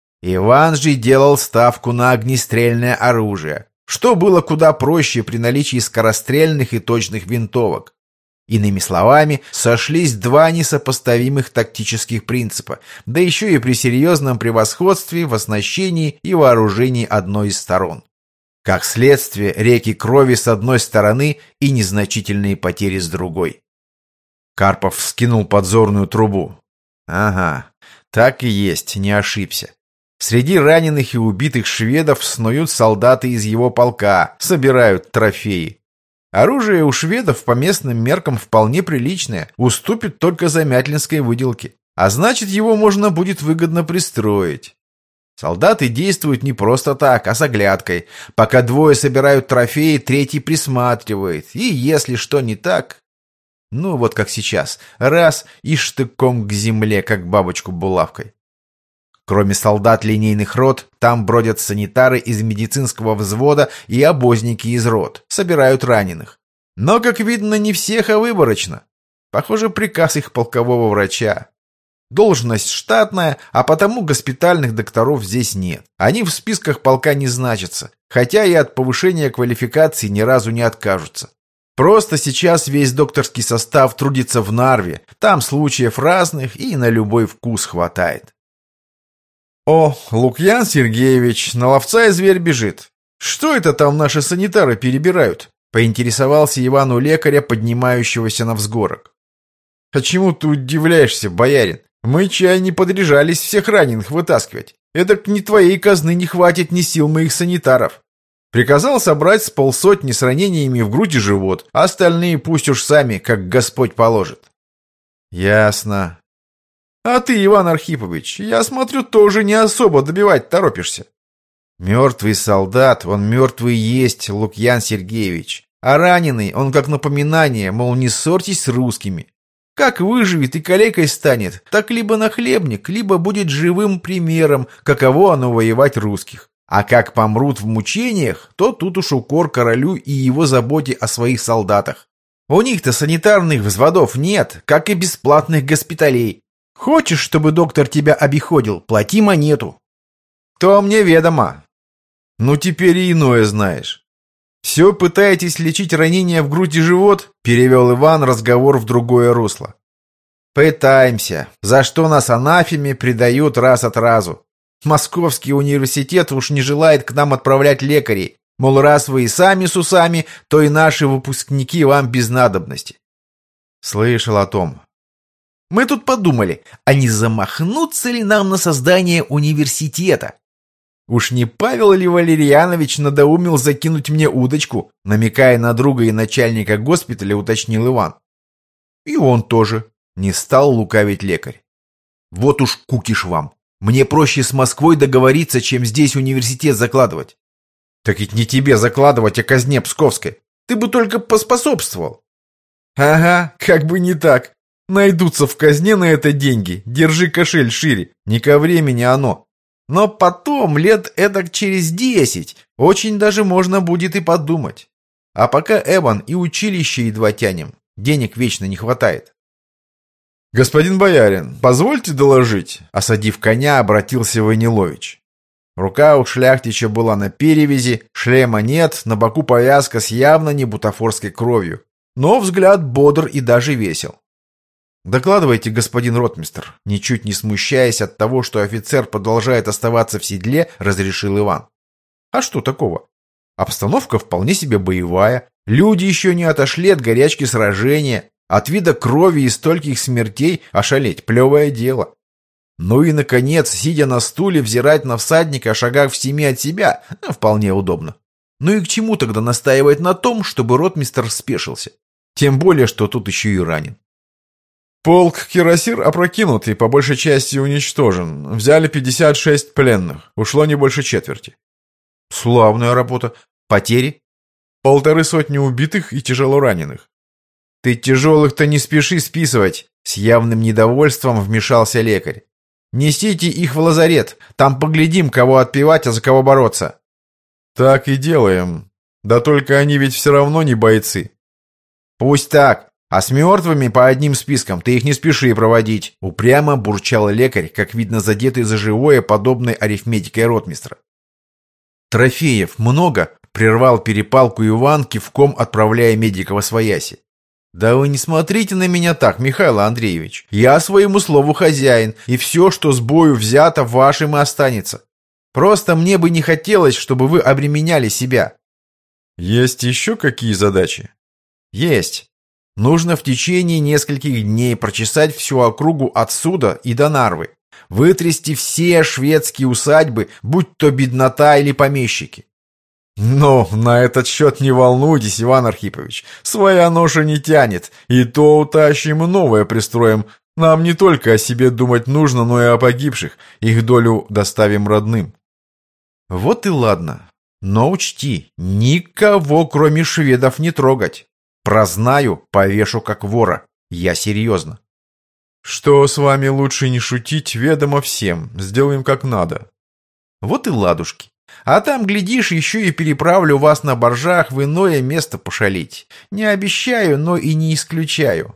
Иван же делал ставку на огнестрельное оружие, что было куда проще при наличии скорострельных и точных винтовок. Иными словами, сошлись два несопоставимых тактических принципа, да еще и при серьезном превосходстве в оснащении и вооружении одной из сторон. Как следствие, реки крови с одной стороны и незначительные потери с другой. Карпов вскинул подзорную трубу. Ага, так и есть, не ошибся. Среди раненых и убитых шведов снуют солдаты из его полка, собирают трофеи. Оружие у шведов по местным меркам вполне приличное, уступит только замятлинской выделке, а значит, его можно будет выгодно пристроить. Солдаты действуют не просто так, а с оглядкой. Пока двое собирают трофеи, третий присматривает. И если что не так... Ну, вот как сейчас. Раз и штыком к земле, как бабочку булавкой. Кроме солдат линейных рот, там бродят санитары из медицинского взвода и обозники из рот, собирают раненых. Но, как видно, не всех, а выборочно. Похоже, приказ их полкового врача. Должность штатная, а потому госпитальных докторов здесь нет. Они в списках полка не значатся, хотя и от повышения квалификации ни разу не откажутся. Просто сейчас весь докторский состав трудится в Нарве, там случаев разных и на любой вкус хватает. О, Лукьян Сергеевич, на ловца и зверь бежит. Что это там наши санитары перебирают? Поинтересовался Иван у лекаря, поднимающегося на взгорок. А чему ты удивляешься, боярин? Мы чай не подряжались всех раненых вытаскивать. Эдак ни твоей казны не хватит, ни сил моих санитаров. Приказал собрать с полсотни с ранениями в грудь и живот, а остальные пусть уж сами, как Господь положит. Ясно. А ты, Иван Архипович, я смотрю, тоже не особо добивать торопишься. Мертвый солдат, он мертвый есть, Лукьян Сергеевич. А раненый, он как напоминание, мол, не ссорьтесь с русскими. Как выживет и калекой станет, так либо нахлебник, либо будет живым примером, каково оно воевать русских. А как помрут в мучениях, то тут уж укор королю и его заботе о своих солдатах. У них-то санитарных взводов нет, как и бесплатных госпиталей. Хочешь, чтобы доктор тебя обиходил, плати монету. То мне ведомо. Ну теперь и иное знаешь. Все пытаетесь лечить ранения в грудь и живот? Перевел Иван разговор в другое русло. Пытаемся, за что нас анафеме предают раз от разу. Московский университет уж не желает к нам отправлять лекарей. Мол, раз вы и сами с усами, то и наши выпускники вам без надобности. Слышал о том. Мы тут подумали, а не замахнуться ли нам на создание университета? Уж не Павел ли Валерьянович надоумил закинуть мне удочку, намекая на друга и начальника госпиталя, уточнил Иван. И он тоже. Не стал лукавить лекарь. Вот уж кукиш вам. Мне проще с Москвой договориться, чем здесь университет закладывать. Так ведь не тебе закладывать, а казне Псковской. Ты бы только поспособствовал. Ага, как бы не так. Найдутся в казне на это деньги. Держи кошель шире. Не ко времени оно. Но потом, лет эдак через десять, очень даже можно будет и подумать. А пока, Эван, и училище едва тянем. Денег вечно не хватает. «Господин боярин, позвольте доложить», — осадив коня, обратился Ванилович. Рука у шляхтича была на перевязи, шлема нет, на боку повязка с явно не бутафорской кровью, но взгляд бодр и даже весел. «Докладывайте, господин ротмистр», — ничуть не смущаясь от того, что офицер продолжает оставаться в седле, разрешил Иван. «А что такого? Обстановка вполне себе боевая, люди еще не отошли от горячки сражения». От вида крови и стольких смертей ошалеть — плевое дело. Ну и, наконец, сидя на стуле, взирать на всадника о шагах в семи от себя — вполне удобно. Ну и к чему тогда настаивать на том, чтобы ротмистр спешился? Тем более, что тут еще и ранен. Полк кирасир опрокинут и по большей части уничтожен. Взяли пятьдесят шесть пленных. Ушло не больше четверти. Славная работа. Потери? Полторы сотни убитых и тяжело раненых. «Ты тяжелых-то не спеши списывать!» С явным недовольством вмешался лекарь. «Несите их в лазарет, там поглядим, кого отпевать, а за кого бороться». «Так и делаем. Да только они ведь все равно не бойцы». «Пусть так, а с мертвыми по одним спискам ты их не спеши проводить», упрямо бурчал лекарь, как видно задетый за живое подобной арифметикой ротмистра. «Трофеев много?» — прервал перепалку Иван, кивком отправляя медика восвояси. «Да вы не смотрите на меня так, Михаил Андреевич. Я своему слову хозяин, и все, что с бою взято, вашим и останется. Просто мне бы не хотелось, чтобы вы обременяли себя». «Есть еще какие задачи?» «Есть. Нужно в течение нескольких дней прочесать всю округу отсюда и до Нарвы, вытрясти все шведские усадьбы, будь то беднота или помещики». «Ну, на этот счет не волнуйтесь, Иван Архипович. Своя ноша не тянет, и то утащим и новое пристроим. Нам не только о себе думать нужно, но и о погибших. Их долю доставим родным». «Вот и ладно. Но учти, никого, кроме шведов, не трогать. Прознаю, повешу как вора. Я серьезно». Что с вами лучше не шутить, ведомо всем. Сделаем как надо. Вот и ладушки. А там, глядишь, еще и переправлю вас на баржах в иное место пошалить. Не обещаю, но и не исключаю.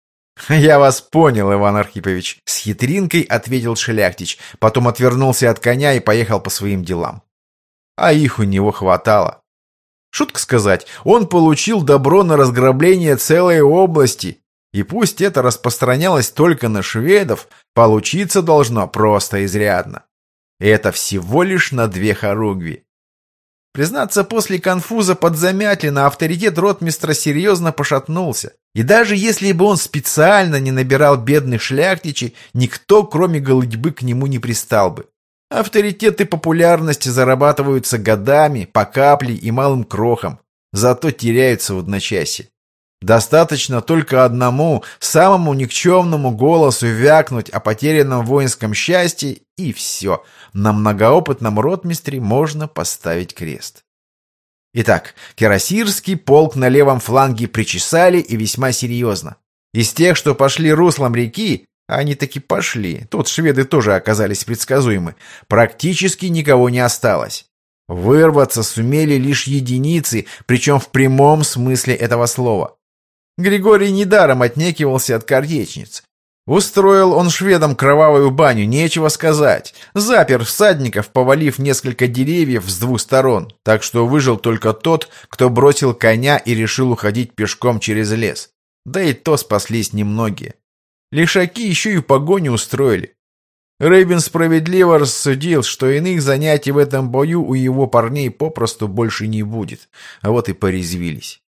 «Я вас понял, Иван Архипович», — с хитринкой ответил Шляхтич, потом отвернулся от коня и поехал по своим делам. А их у него хватало. Шутка сказать, он получил добро на разграбление целой области, и пусть это распространялось только на шведов, получиться должно просто изрядно. И это всего лишь на две хоругви. Признаться, после конфуза под Замятлино авторитет ротмистра серьезно пошатнулся. И даже если бы он специально не набирал бедных шляхтичей, никто, кроме голытьбы, к нему не пристал бы. Авторитет и популярность зарабатываются годами, по капле и малым крохам, зато теряются в одночасье. Достаточно только одному, самому никчемному голосу вякнуть о потерянном воинском счастье, и все, на многоопытном ротмистре можно поставить крест. Итак, кирасирский полк на левом фланге причесали и весьма серьезно. Из тех, что пошли руслом реки, они таки пошли, тут шведы тоже оказались предсказуемы, практически никого не осталось. Вырваться сумели лишь единицы, причем в прямом смысле этого слова. Григорий недаром отнекивался от картечниц. Устроил он шведам кровавую баню, нечего сказать. Запер всадников, повалив несколько деревьев с двух сторон, так что выжил только тот, кто бросил коня и решил уходить пешком через лес. Да и то спаслись немногие. Лишаки еще и погоню устроили. Рыбин справедливо рассудил, что иных занятий в этом бою у его парней попросту больше не будет. А вот и порезвились.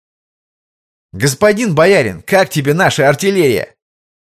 «Господин боярин, как тебе наша артиллерия?»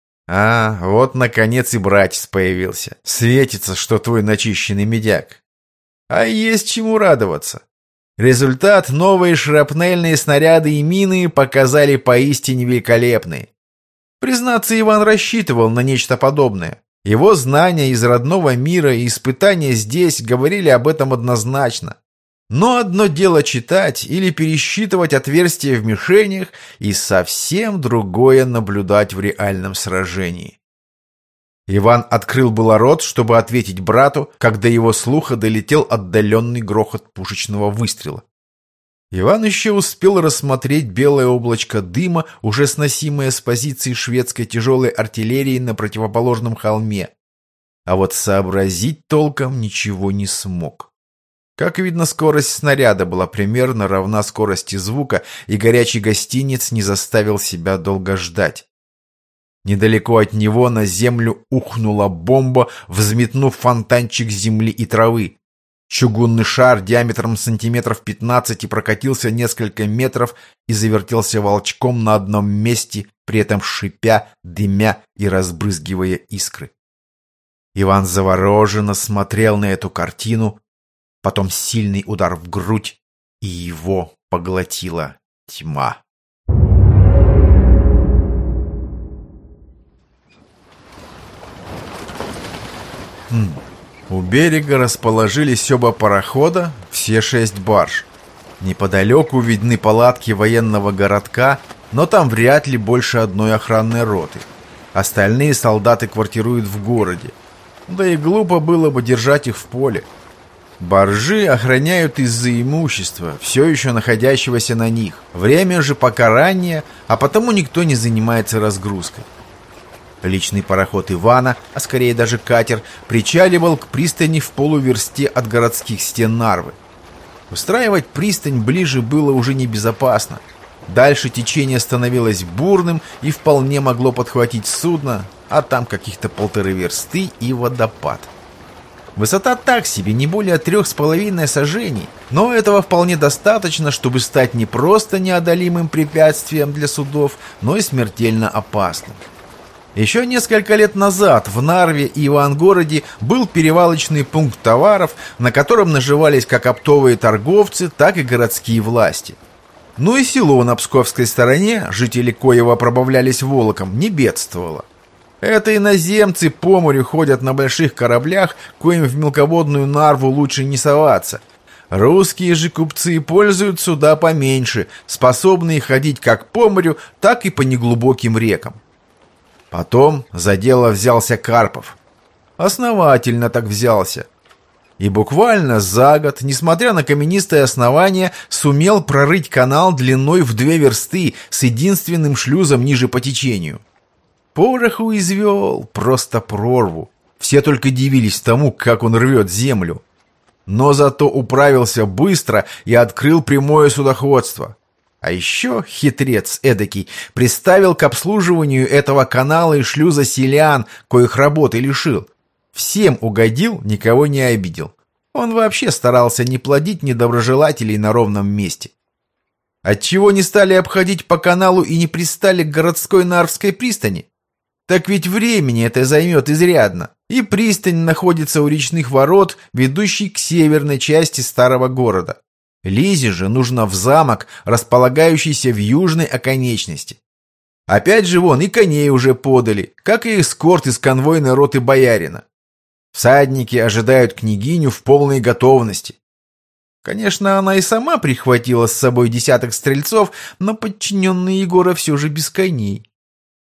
«А, вот, наконец, и братец появился. Светится, что твой начищенный медяк. А есть чему радоваться. Результат: новые шрапнельные снаряды и мины показали поистине великолепные. Признаться, Иван рассчитывал на нечто подобное. Его знания из родного мира и испытания здесь говорили об этом однозначно. Но одно дело читать или пересчитывать отверстия в мишенях, и совсем другое наблюдать в реальном сражении. Иван открыл было рот, чтобы ответить брату, как до его слуха долетел отдаленный грохот пушечного выстрела. Иван еще успел рассмотреть белое облачко дыма, уже сносимое с позиции шведской тяжелой артиллерии на противоположном холме. А вот сообразить толком ничего не смог. Как видно, скорость снаряда была примерно равна скорости звука, и горячий гостинец не заставил себя долго ждать. Недалеко от него на землю ухнула бомба, взметнув фонтанчик земли и травы. Чугунный шар диаметром сантиметров пятнадцать прокатился несколько метров и завертелся волчком на одном месте, при этом шипя, дымя и разбрызгивая искры. Иван завороженно смотрел на эту картину, потом сильный удар в грудь, и его поглотила тьма. Хм. У берега расположились оба парохода, все шесть барж. Неподалеку видны палатки военного городка, но там вряд ли больше одной охранной роты. Остальные солдаты квартируют в городе. Да и глупо было бы держать их в поле. Баржи охраняют из-за имущества, все еще находящегося на них. Время же пока раннее, а потому никто не занимается разгрузкой. Личный пароход Ивана, а скорее даже катер, причаливал к пристани в полуверсте от городских стен Нарвы. Устраивать пристань ближе было уже небезопасно. Дальше течение становилось бурным и вполне могло подхватить судно, а там каких-то полторы версты и водопад. Высота так себе, не более трех с половиной сажений, но этого вполне достаточно, чтобы стать не просто неодолимым препятствием для судов, но и смертельно опасным. Еще несколько лет назад в Нарве и Ивангороде был перевалочный пункт товаров, на котором наживались как оптовые торговцы, так и городские власти. Ну и село на псковской стороне, жители коего пробавлялись волоком, не бедствовало. Это иноземцы по морю ходят на больших кораблях, коим в мелководную Нарву лучше не соваться. Русские же купцы пользуют суда поменьше, способные ходить как по морю, так и по неглубоким рекам. Потом за дело взялся Карпов. Основательно так взялся. И буквально за год, несмотря на каменистое основание, сумел прорыть канал длиной в две версты с единственным шлюзом ниже по течению. Пороху извел, просто прорву. Все только дивились тому, как он рвет землю. Но зато управился быстро и открыл прямое судоходство. А еще хитрец эдакий приставил к обслуживанию этого канала и шлюза селян, коих работы лишил. Всем угодил, никого не обидел. Он вообще старался не плодить недоброжелателей на ровном месте. Отчего не стали обходить по каналу и не пристали к городской Нарвской пристани? Так ведь времени это займет изрядно. И пристань находится у речных ворот, ведущей к северной части старого города. Лизе же нужно в замок, располагающийся в южной оконечности. Опять же вон и коней уже подали, как и эскорт из конвойной роты боярина. Всадники ожидают княгиню в полной готовности. Конечно, она и сама прихватила с собой десяток стрельцов, но подчиненные Егора все же без коней.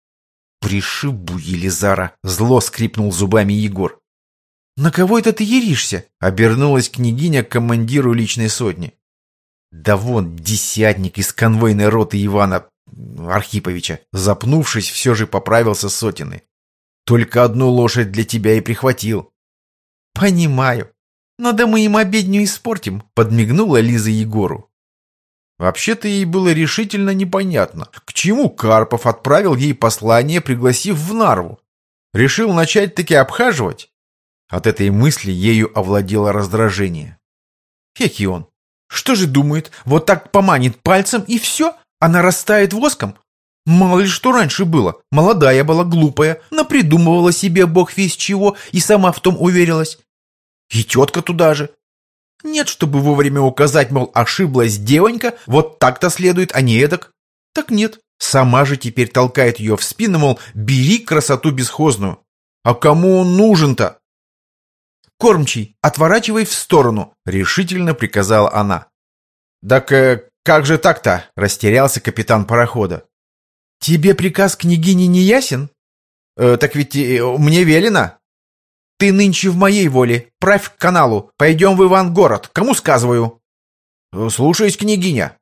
«Пришибу Елизара!» — зло скрипнул зубами Егор. «На кого это ты яришься?» — обернулась княгиня к командиру личной сотни. «Да вон десятник из конвойной роты Ивана Архиповича!» Запнувшись, все же поправился Сотины. «Только одну лошадь для тебя и прихватил». «Понимаю. Но да мы им обедню испортим», — подмигнула Лиза Егору. Вообще-то ей было решительно непонятно, к чему Карпов отправил ей послание, пригласив в Нарву. Решил начать-таки обхаживать? От этой мысли ею овладело раздражение. Эки он. Что же думает, вот так поманит пальцем и все? Она растает воском? Мало ли что раньше было. Молодая была, глупая, напридумывала себе бог весть чего и сама в том уверилась. И тетка туда же. Нет, чтобы вовремя указать, мол, ошиблась девонька, вот так-то следует, а не эдак. Так нет, сама же теперь толкает ее в спину, мол, бери красоту бесхозную. А кому он нужен-то? «Кормчий, отворачивай в сторону», — решительно приказала она. «Так э, как же так-то?» — растерялся капитан парохода. «Тебе приказ княгини не ясен?» э, «Так ведь э, мне велено». «Ты нынче в моей воле. Правь к каналу. Пойдем в Ивангород. Кому сказываю?» «Слушаюсь, княгиня».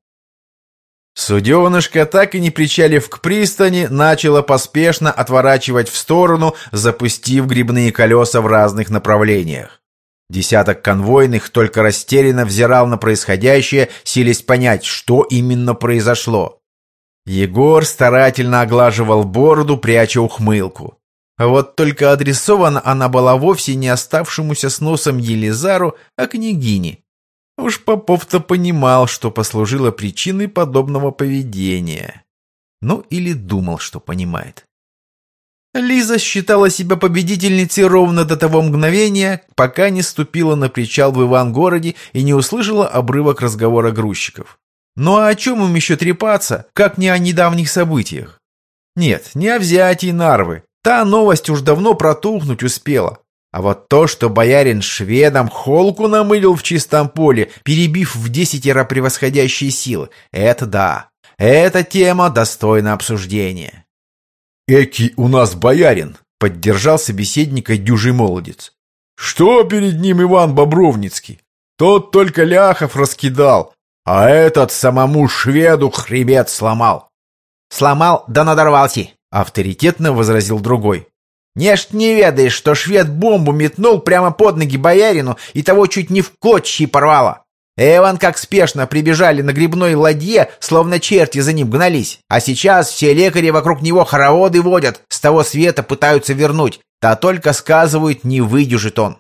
Суденышко, так и не причалив к пристани, начало поспешно отворачивать в сторону, запустив грибные колеса в разных направлениях. Десяток конвойных только растерянно взирал на происходящее, силясь понять, что именно произошло. Егор старательно оглаживал бороду, пряча ухмылку. А вот только адресована она была вовсе не оставшемуся с носом Елизару, а княгине. Уж Попов-то понимал, что послужило причиной подобного поведения. Ну, или думал, что понимает. Лиза считала себя победительницей ровно до того мгновения, пока не ступила на причал в Ивангороде и не услышала обрывок разговора грузчиков. Ну а о чем им еще трепаться, как не о недавних событиях? Нет, не о взятии Нарвы. Та новость уж давно протухнуть успела. А вот то, что боярин шведам холку намылил в чистом поле, перебив в десятеро превосходящие силы, это да. Эта тема достойна обсуждения. «Эки у нас боярин», — поддержал собеседника дюжий молодец. «Что перед ним Иван Бобровницкий? Тот только ляхов раскидал, а этот самому шведу хребет сломал». «Сломал, да надорвался», — авторитетно возразил другой. «Нечт не ведаешь, что швед бомбу метнул прямо под ноги боярину и того чуть не в клочья порвало. Эван как спешно прибежали на грибной ладье, словно черти за ним гнались. А сейчас все лекари вокруг него хороводы водят, с того света пытаются вернуть. Да только сказывают, не выдержит он».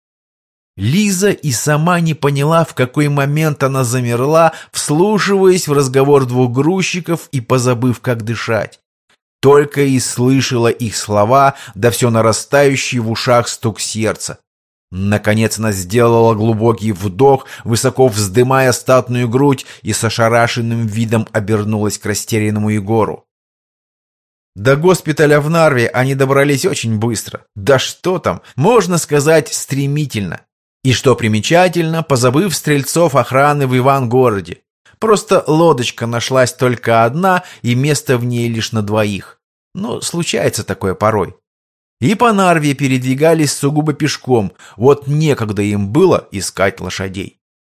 Лиза и сама не поняла, в какой момент она замерла, вслушиваясь в разговор двух грузчиков и позабыв, как дышать. Только и слышала их слова, да все нарастающий в ушах стук сердца. Наконец она сделала глубокий вдох, высоко вздымая статную грудь, и с ошарашенным видом обернулась к растерянному Егору. До госпиталя в Нарве они добрались очень быстро. Да что там, можно сказать, стремительно. И что примечательно, позабыв стрельцов охраны в Ивангороде. Просто лодочка нашлась только одна, и место в ней лишь на двоих. Но случается такое порой. И по Нарве передвигались сугубо пешком, вот некогда им было искать лошадей.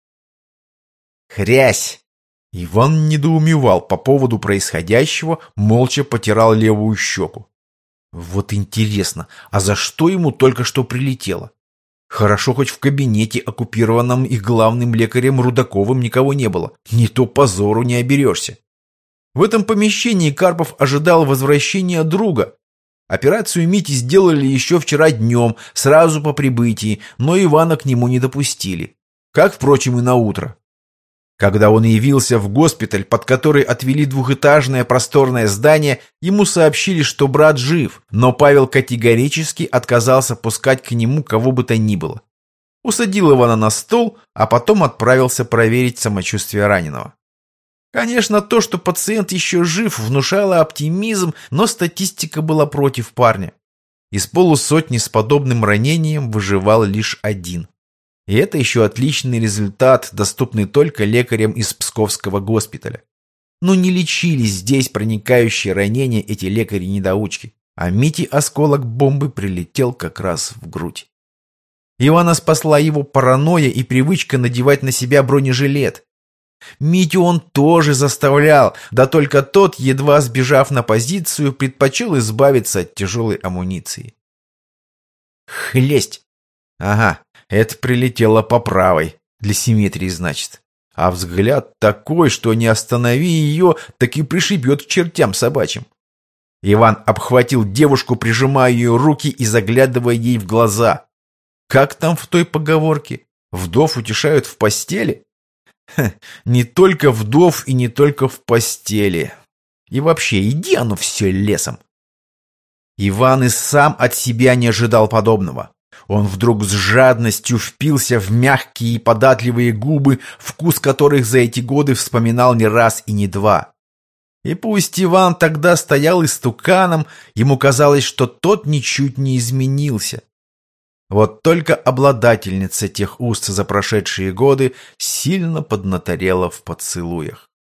Хрясь! Иван недоумевал по поводу происходящего, молча потирал левую щеку. Вот интересно, а за что ему только что прилетело? Хорошо, хоть в кабинете, оккупированном их главным лекарем Рудаковым, никого не было. Не то позору не оберешься. В этом помещении Карпов ожидал возвращения друга. Операцию Мити сделали еще вчера днем, сразу по прибытии, но Ивана к нему не допустили. Как, впрочем, и на утро. Когда он явился в госпиталь, под который отвели двухэтажное просторное здание, ему сообщили, что брат жив, но Павел категорически отказался пускать к нему кого бы то ни было. Усадил Ивана на стол, а потом отправился проверить самочувствие раненого. Конечно, то, что пациент еще жив, внушало оптимизм, но статистика была против парня. Из полусотни с подобным ранением выживал лишь один. И это еще отличный результат, доступный только лекарям из Псковского госпиталя. Но не лечились здесь проникающие ранения эти лекари-недоучки, а Мите осколок бомбы прилетел как раз в грудь. Ивана спасла его паранойя и привычка надевать на себя бронежилет. Митю он тоже заставлял, да только тот, едва сбежав на позицию, предпочел избавиться от тяжелой амуниции. Хлесть! Ага, это прилетело по правой, для симметрии, значит. А взгляд такой, что не останови ее, так и пришибет к чертям собачьим. Иван обхватил девушку, прижимая ее руки и заглядывая ей в глаза. Как там в той поговорке? Вдов утешают в постели? Ха, не только вдов и не только в постели. И вообще, иди оно все лесом. Иван и сам от себя не ожидал подобного. Он вдруг с жадностью впился в мягкие и податливые губы, вкус которых за эти годы вспоминал не раз и не два. И пусть Иван тогда стоял истуканом, ему казалось, что тот ничуть не изменился. Вот только обладательница тех уст за прошедшие годы сильно поднаторела в поцелуях.